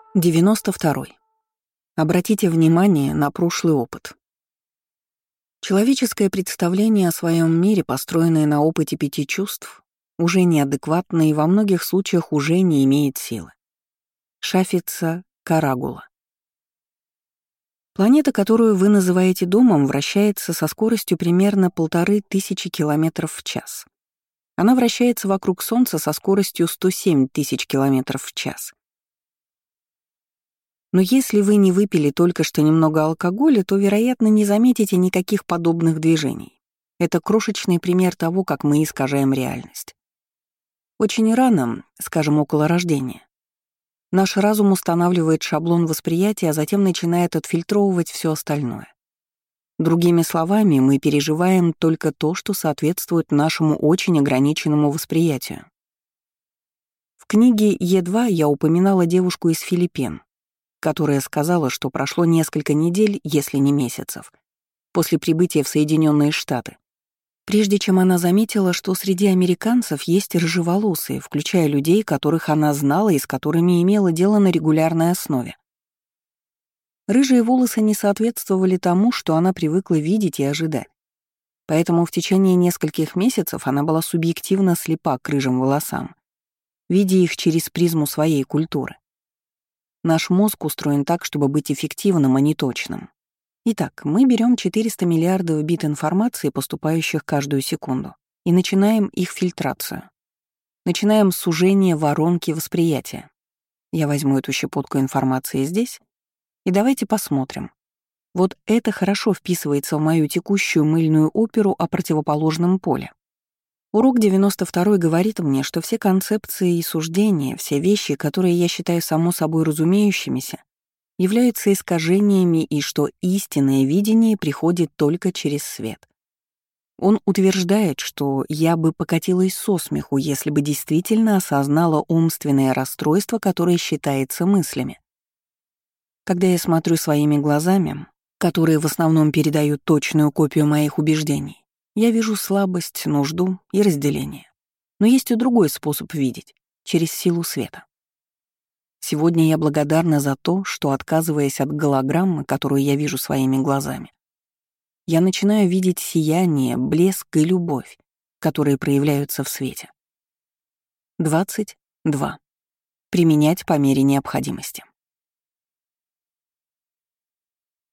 92. Обратите внимание на прошлый опыт. Человеческое представление о своем мире, построенное на опыте 5 чувств, уже неадекватно и во многих случаях уже не имеет силы. Шафица Карагула. Планета, которую вы называете домом, вращается со скоростью примерно 1500 км в час. Она вращается вокруг Солнца со скоростью 107 тысяч км в час. Но если вы не выпили только что немного алкоголя, то, вероятно, не заметите никаких подобных движений. Это крошечный пример того, как мы искажаем реальность. Очень рано, скажем, около рождения, наш разум устанавливает шаблон восприятия, а затем начинает отфильтровывать все остальное. Другими словами, мы переживаем только то, что соответствует нашему очень ограниченному восприятию. В книге Е2 я упоминала девушку из Филиппин, которая сказала, что прошло несколько недель, если не месяцев, после прибытия в Соединенные Штаты, прежде чем она заметила, что среди американцев есть рыжеволосые, включая людей, которых она знала и с которыми имела дело на регулярной основе. Рыжие волосы не соответствовали тому, что она привыкла видеть и ожидать. Поэтому в течение нескольких месяцев она была субъективно слепа к рыжим волосам, видя их через призму своей культуры. Наш мозг устроен так, чтобы быть эффективным, а не точным. Итак, мы берем 400 миллиардов бит информации, поступающих каждую секунду, и начинаем их фильтрацию. Начинаем с сужения воронки восприятия. Я возьму эту щепотку информации здесь, и давайте посмотрим. Вот это хорошо вписывается в мою текущую мыльную оперу о противоположном поле. Урок 92 говорит мне, что все концепции и суждения, все вещи, которые я считаю само собой разумеющимися, являются искажениями и что истинное видение приходит только через свет. Он утверждает, что я бы покатилась со смеху, если бы действительно осознала умственное расстройство, которое считается мыслями. Когда я смотрю своими глазами, которые в основном передают точную копию моих убеждений, я вижу слабость, нужду и разделение. Но есть и другой способ видеть — через силу света. Сегодня я благодарна за то, что, отказываясь от голограммы, которую я вижу своими глазами, я начинаю видеть сияние, блеск и любовь, которые проявляются в свете. 22. Применять по мере необходимости.